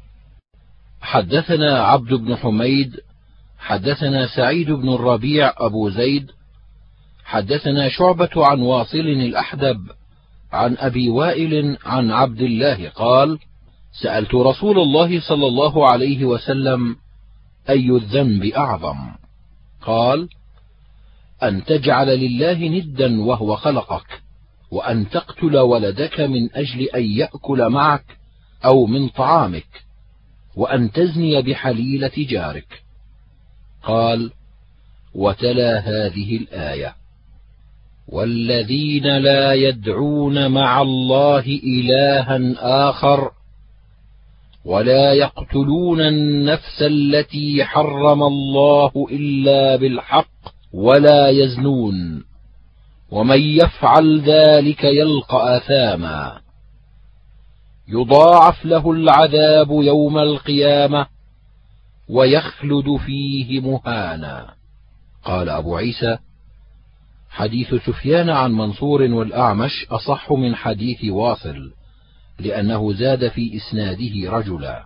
Speaker 1: حدثنا عبد بن حميد حدثنا سعيد بن الربيع أبو زيد حدثنا شعبة عن واصل الأحدب عن أبي وائل عن عبد الله قال: سألت رسول الله صلى الله عليه وسلم: أي الذنب أعظم؟ قال: أن تجعل لله ندا وهو خلقك، وأن تقتل ولدك من أجل أن يأكل معك أو من طعامك، وأن تزني بحليلة جارك. قال: وتلا هذه الآية: والذين لا يدعون مع الله إلها آخر ولا يقتلون النفس التي حرم الله إلا بالحق ولا يزنون ومن يفعل ذلك يلقى آثاما يضاعف له العذاب يوم القيامة ويخلد فيه مهانا. قال أبو عيسى: حديث سفيان عن منصور والأعمش أصح من حديث واصل، لأنه زاد في إسناده رجلا.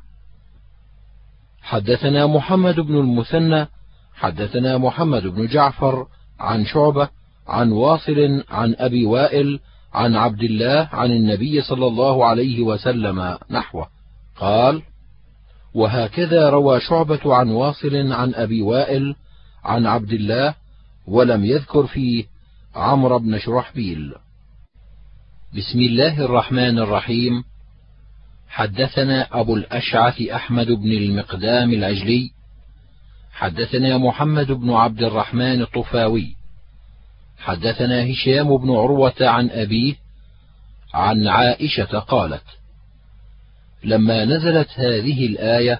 Speaker 1: حدثنا محمد بن المثنى حدثنا محمد بن جعفر عن شعبة عن واصل عن أبي وائل عن عبد الله عن النبي صلى الله عليه وسلم نحوه. قال: وهكذا روى شعبة عن واصل عن أبي وائل عن عبد الله، ولم يذكر فيه عمرو بن شرحبيل. بسم الله الرحمن الرحيم. حدثنا أبو الأشعث أحمد بن المقدام العجلي حدثنا محمد بن عبد الرحمن الطفاوي حدثنا هشام بن عروة عن أبيه عن عائشة قالت: لما نزلت هذه الآية: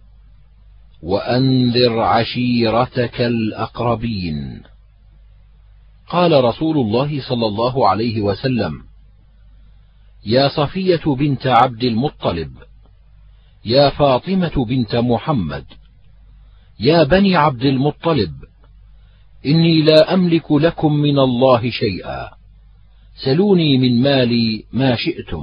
Speaker 1: وأنذر عشيرتك الأقربين، قال رسول الله صلى الله عليه وسلم: يا صفية بنت عبد المطلب، يا فاطمة بنت محمد، يا بني عبد المطلب، إني لا أملك لكم من الله شيئا، سلوني من مالي ما شئتم.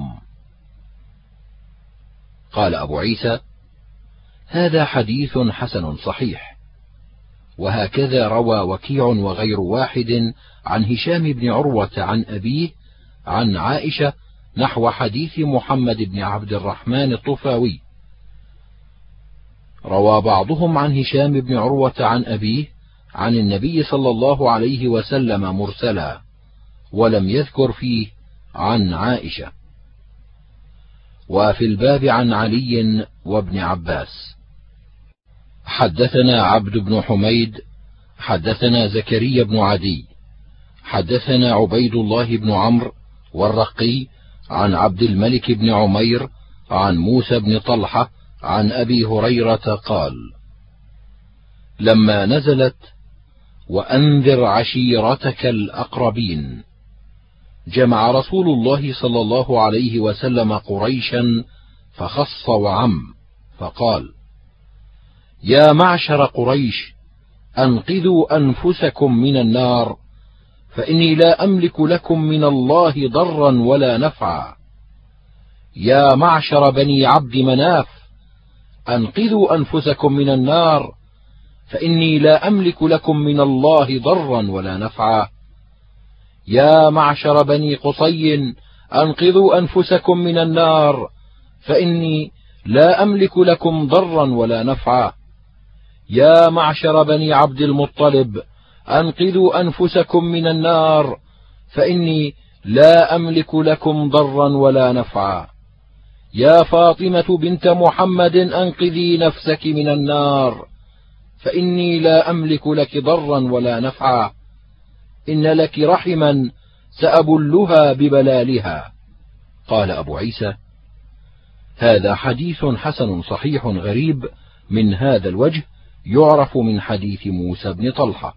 Speaker 1: قال أبو عيسى: هذا حديث حسن صحيح. وهكذا روى وكيع وغير واحد عن هشام بن عروة عن أبيه عن عائشة نحو حديث محمد بن عبد الرحمن الطفاوي. روى بعضهم عن هشام بن عروة عن أبيه عن النبي صلى الله عليه وسلم مرسلا، ولم يذكر فيه عن عائشة. وفي الباب عن علي وابن عباس. حدثنا عبد بن حميد حدثنا زكريا بن عدي حدثنا عبيد الله بن عمرو والرقي عن عبد الملك بن عمير عن موسى بن طلحة عن أبي هريرة قال: لما نزلت: وأنذر عشيرتك الأقربين، جمع رسول الله صلى الله عليه وسلم قريشا فخص وعم، فقال: يا معشر قريش، أنقذوا أنفسكم من النار، فإني لا أملك لكم من الله ضرا ولا نفعا. يا معشر بني عبد مناف، أنقذوا أنفسكم من النار، فإني لا أملك لكم من الله ضرا ولا نفعا. يا معشر بني قصي، أنقذوا أنفسكم من النار، فإني لا أملك لكم ضرا ولا نفعا. يا معشر بني عبد المطلب، أنقذوا أنفسكم من النار، فإني لا أملك لكم ضرا ولا نفعا. يا فاطمة بنت محمد، أنقذي نفسك من النار، فإني لا أملك لك ضرا ولا نفعا. إن لك رحما سأبلها ببلالها. قال أبو عيسى: هذا حديث حسن صحيح غريب من هذا الوجه، يعرف من حديث موسى بن طلحة.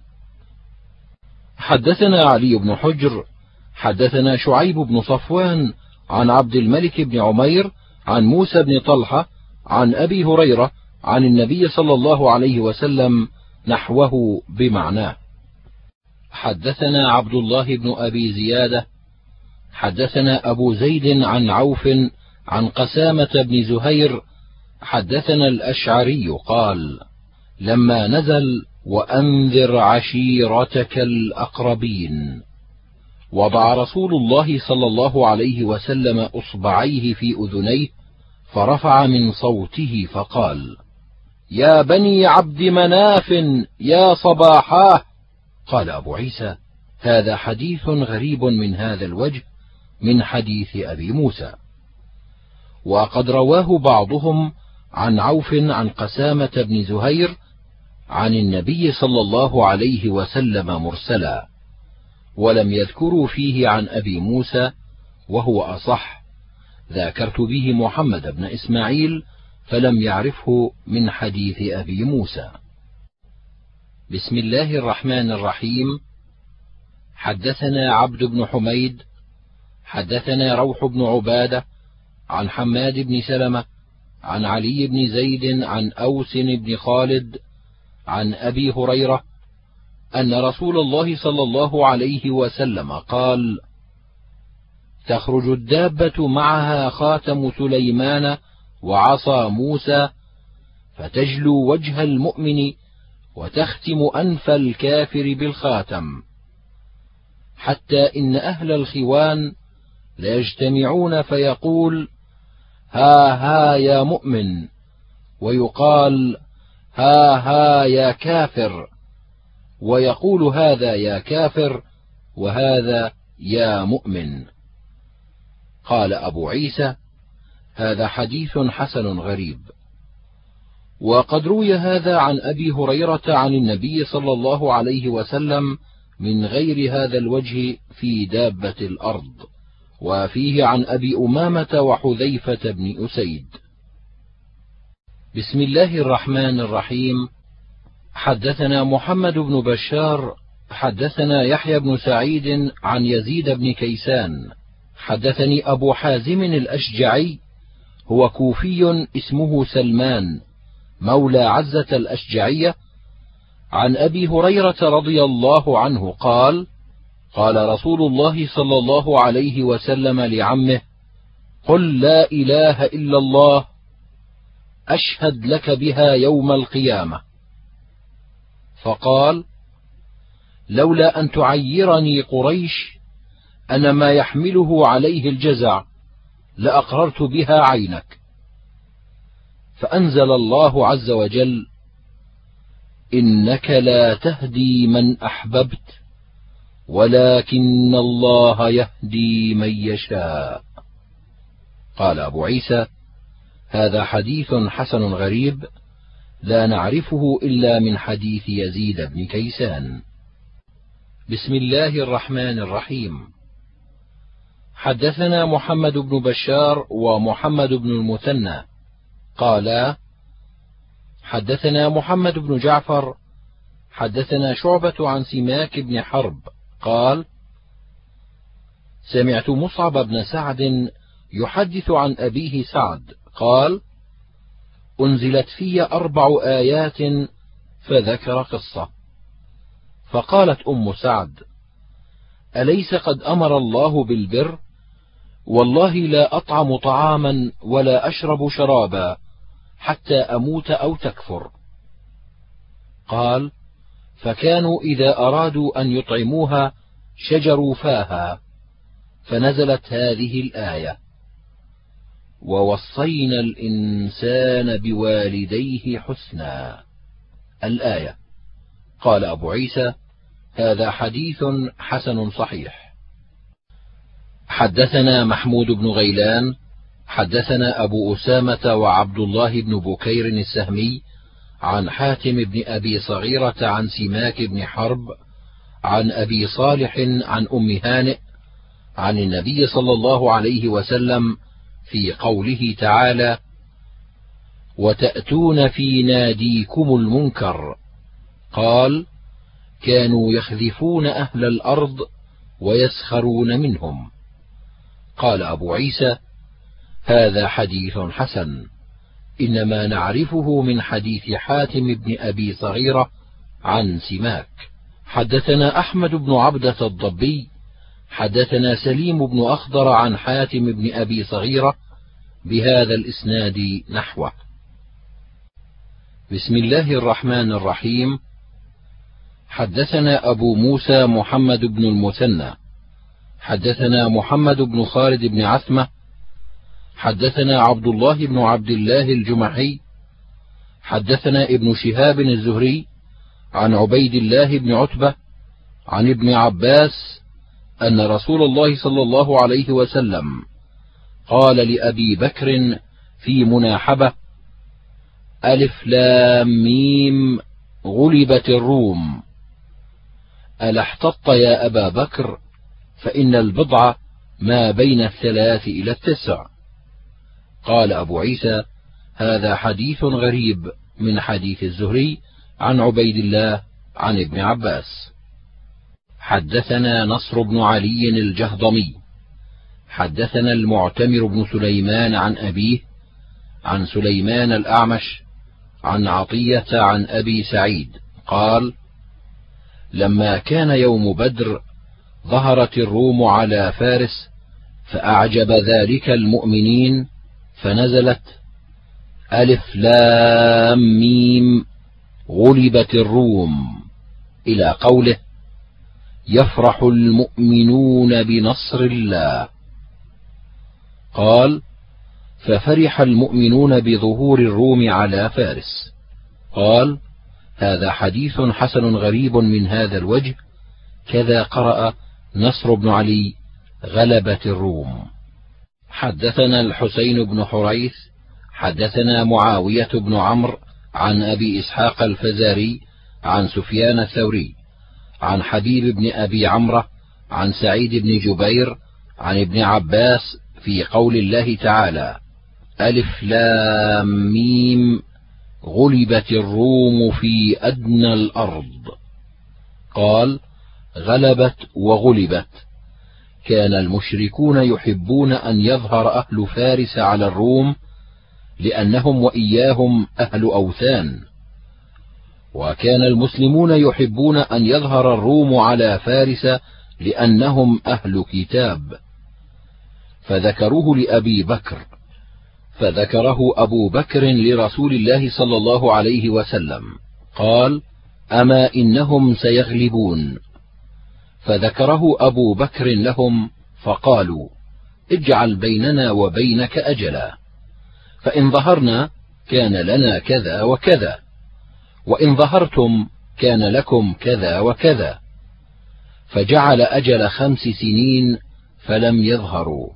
Speaker 1: حدثنا علي بن حجر حدثنا شعيب بن صفوان عن عبد الملك بن عمير عن موسى بن طلحة عن أبي هريرة عن النبي صلى الله عليه وسلم نحوه بمعناه. حدثنا عبد الله بن أبي زيادة حدثنا أبو زيد عن عوف عن قسامة بن زهير حدثنا الأشعري قال: لما نزل: وأنذر عشيرتك الأقربين، وضع رسول الله صلى الله عليه وسلم أصبعيه في أذنيه، فرفع من صوته فقال: يا بني عبد مناف، يا صباحاه. قال أبو عيسى: هذا حديث غريب من هذا الوجه، من حديث أبي موسى. وقد رواه بعضهم عن عوف عن قسامة بن زهير عن النبي صلى الله عليه وسلم مرسلا، ولم يذكروا فيه عن أبي موسى، وهو أصح. ذاكرت به محمد بن إسماعيل فلم يعرفه من حديث أبي موسى. بسم الله الرحمن الرحيم. حدثنا عبد بن حميد حدثنا روح بن عبادة عن حماد بن سلمة عن علي بن زيد عن أوس بن خالد عن أبي هريرة أن رسول الله صلى الله عليه وسلم قال: تخرج الدابة معها خاتم سليمان وعصا موسى، فتجلو وجه المؤمن وتختم أنف الكافر بالخاتم، حتى إن أهل الخوان ليجتمعون فيقول: ها ها يا مؤمن، ويقال: ها ها يا كافر، ويقول هذا يا كافر وهذا يا مؤمن. قال أبو عيسى: هذا حديث حسن غريب. وقد روي هذا عن أبي هريرة عن النبي صلى الله عليه وسلم من غير هذا الوجه في دابة الأرض، وفيه عن أبي أمامة وحذيفة بن أسيد. بسم الله الرحمن الرحيم. حدثنا محمد بن بشار حدثنا يحيى بن سعيد عن يزيد بن كيسان حدثني أبو حازم الأشجعي، هو كوفي اسمه سلمان مولى عزة الأشجعية، عن أبي هريرة رضي الله عنه قال: قال رسول الله صلى الله عليه وسلم لعمه: قل لا إله إلا الله أشهد لك بها يوم القيامة. فقال: لولا أن تعيرني قريش أن ما يحمله عليه الجزع لأقررت بها عينك. فأنزل الله عز وجل: إنك لا تهدي من أحببت ولكن الله يهدي من يشاء. قال أبو عيسى: هذا حديث حسن غريب، لا نعرفه إلا من حديث يزيد بن كيسان. بسم الله الرحمن الرحيم. حدثنا محمد بن بشار ومحمد بن المثنى قالا: حدثنا محمد بن جعفر حدثنا شعبة عن سماك بن حرب قال: سمعت مصعب بن سعد يحدث عن أبيه سعد قال: أنزلت في أربع آيات، فذكر قصة. فقالت أم سعد: أليس قد أمر الله بالبر؟ والله لا أطعم طعاما ولا أشرب شرابا حتى أموت أو تكفر. قال: فكانوا إذا أرادوا أن يطعموها شجروا فاها، فنزلت هذه الآية: ووصينا الإنسان بوالديه حسنا، الآية. قال أبو عيسى: هذا حديث حسن صحيح. حدثنا محمود بن غيلان حدثنا أبو أسامة وعبد الله بن بكير السهمي عن حاتم بن أبي صغيرة عن سماك بن حرب عن أبي صالح عن أم هانئ عن النبي صلى الله عليه وسلم في قوله تعالى: وتأتون في ناديكم المنكر. قال: كانوا يخذفون أهل الأرض ويسخرون منهم. قال أبو عيسى: هذا حديث حسن، إنما نعرفه من حديث حاتم بن أبي صغيرة عن سماك. حدثنا أحمد بن عبدة الضبي حدثنا سليم بن أخضر عن حاتم بن أبي صغيرة بهذا الإسناد نحوه. بسم الله الرحمن الرحيم. حدثنا أبو موسى محمد بن المثنى حدثنا محمد بن خالد بن عثمة حدثنا عبد الله بن عبد الله الجمحي حدثنا ابن شهاب الزهري عن عبيد الله بن عتبة عن ابن عباس أن رسول الله صلى الله عليه وسلم قال لأبي بكر في مناحبة: ألف لام ميم غلبت الروم، ألا احتط يا أبا بكر، فإن البضع ما بين الثلاث إلى التسع. قال أبو عيسى: هذا حديث غريب من حديث الزهري عن عبيد الله عن ابن عباس. حدثنا نصر بن علي الجهضمي حدثنا المعتمر بن سليمان عن أبيه عن سليمان الأعمش عن عطية عن أبي سعيد قال: لما كان يوم بدر ظهرت الروم على فارس، فأعجب ذلك المؤمنين، فنزلت: ألف لام ميم غلبت الروم، إلى قوله: يفرح المؤمنون بنصر الله. قال: ففرح المؤمنون بظهور الروم على فارس. قال: هذا حديث حسن غريب من هذا الوجه، كذا قرأ نصر بن علي: غلبت الروم. حدثنا الحسين بن حريث حدثنا معاوية بن عمرو عن أبي إسحاق الفزاري عن سفيان الثوري عن حبيب بن أبي عمرة عن سعيد بن جبير عن ابن عباس في قول الله تعالى: ألف لام ميم غلبت الروم في أدنى الأرض. قال: غلبت وغلبت، كان المشركون يحبون أن يظهر أهل فارس على الروم لأنهم وإياهم أهل أوثان، وكان المسلمون يحبون أن يظهر الروم على فارس لأنهم أهل كتاب، فذكروه لأبي بكر، فذكره أبو بكر لرسول الله صلى الله عليه وسلم، قال: أما إنهم سيغلبون، فذكره أبو بكر لهم، فقالوا: اجعل بيننا وبينك أجلا، فإن ظهرنا كان لنا كذا وكذا، وإن ظهرتم كان لكم كذا وكذا، فجعل أجل خمس سنين فلم يظهروا،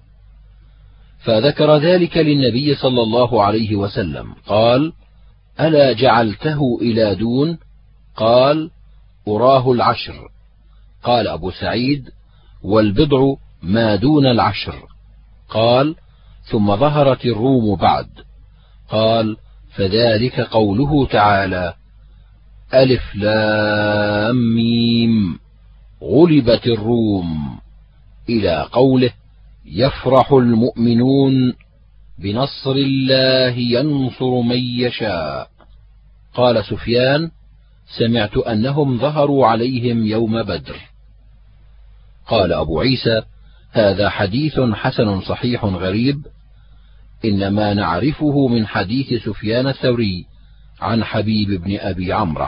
Speaker 1: فذكر ذلك للنبي صلى الله عليه وسلم، قال: ألا جعلته إلى دون؟ قال: أراه العشر. قال أبو سعيد: والبضع ما دون العشر. قال: ثم ظهرت الروم بعد. قال: فذلك قوله تعالى: ألف لام ميم غلبت الروم، إلى قوله: يفرح المؤمنون بنصر الله ينصر من يشاء. قال سفيان: سمعت أنهم ظهروا عليهم يوم بدر. قال أبو عيسى: هذا حديث حسن صحيح غريب، إنما نعرفه من حديث سفيان الثوري عن حبيب بن أبي عمرة.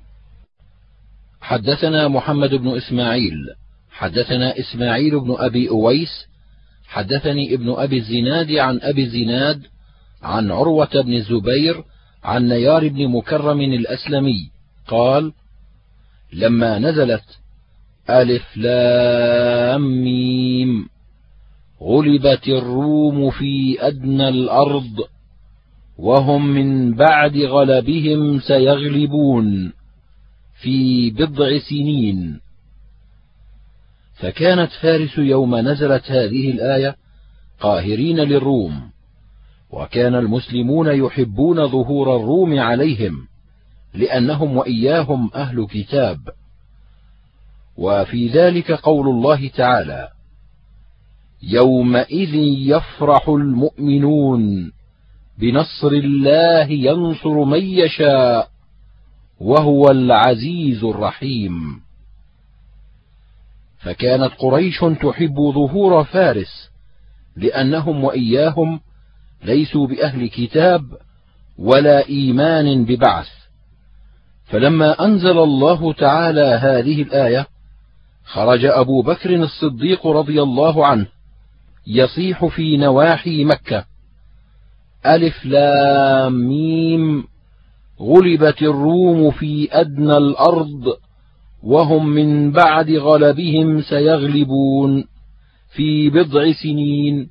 Speaker 1: حدثنا محمد بن إسماعيل حدثنا إسماعيل بن أبي أويس حدثني ابن أبي الزناد عن أبي الزناد عن عروة بن الزبير عن نيار بن مكرم الأسلمي قال: لما نزلت ألف لام ميم غلبت الروم في أدنى الأرض وهم من بعد غلبهم سيغلبون في بضع سنين، فكانت فارس يوم نزلت هذه الآية قاهرين للروم، وكان المسلمون يحبون ظهور الروم عليهم لأنهم وإياهم أهل كتاب. وفي ذلك قول الله تعالى: يومئذ يفرح المؤمنون بنصر الله ينصر من يشاء وهو العزيز الرحيم. فكانت قريش تحب ظهور فارس لأنهم وإياهم ليسوا بأهل كتاب ولا إيمان ببعث، فلما أنزل الله تعالى هذه الآية خرج أبو بكر الصديق رضي الله عنه يصيح في نواحي مكة: ألف لام ميم غلبت الروم في أدنى الأرض وهم من بعد غلبهم سيغلبون في بضع سنين.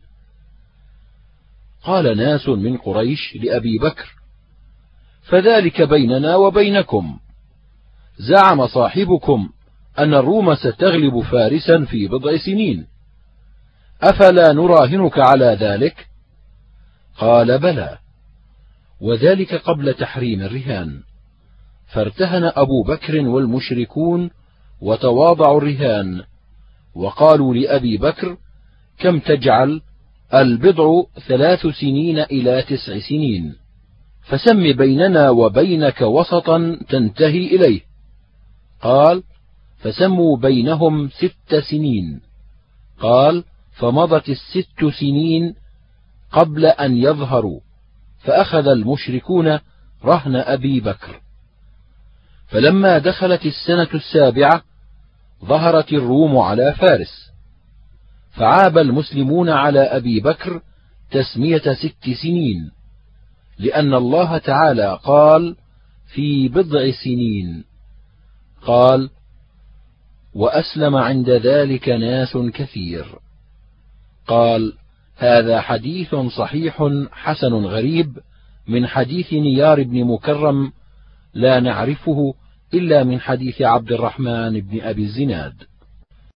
Speaker 1: قال ناس من قريش لأبي بكر: فذلك بيننا وبينكم، زعم صاحبكم أن الروم ستغلب فارسا في بضع سنين، أفلا نراهنك على ذلك؟ قال: بلى، وذلك قبل تحريم الرهان. فارتهن أبو بكر والمشركون وتواضعوا الرهان، وقالوا لأبي بكر: كم تجعل؟ البضع ثلاث سنين إلى تسع سنين، فسم بيننا وبينك وسطا تنتهي إليه. قال: فسموا بينهم ست سنين. قال: فمضت الست سنين قبل أن يظهروا، فأخذ المشركون رهن أبي بكر. فلما دخلت السنة السابعة ظهرت الروم على فارس، فعاب المسلمون على أبي بكر تسمية ست سنين، لأن الله تعالى قال: في بضع سنين. قال: وأسلم عند ذلك ناس كثير. قال: هذا حديث صحيح حسن غريب من حديث نيار بن مكرم، لا نعرفه إلا من حديث عبد الرحمن بن أبي الزناد.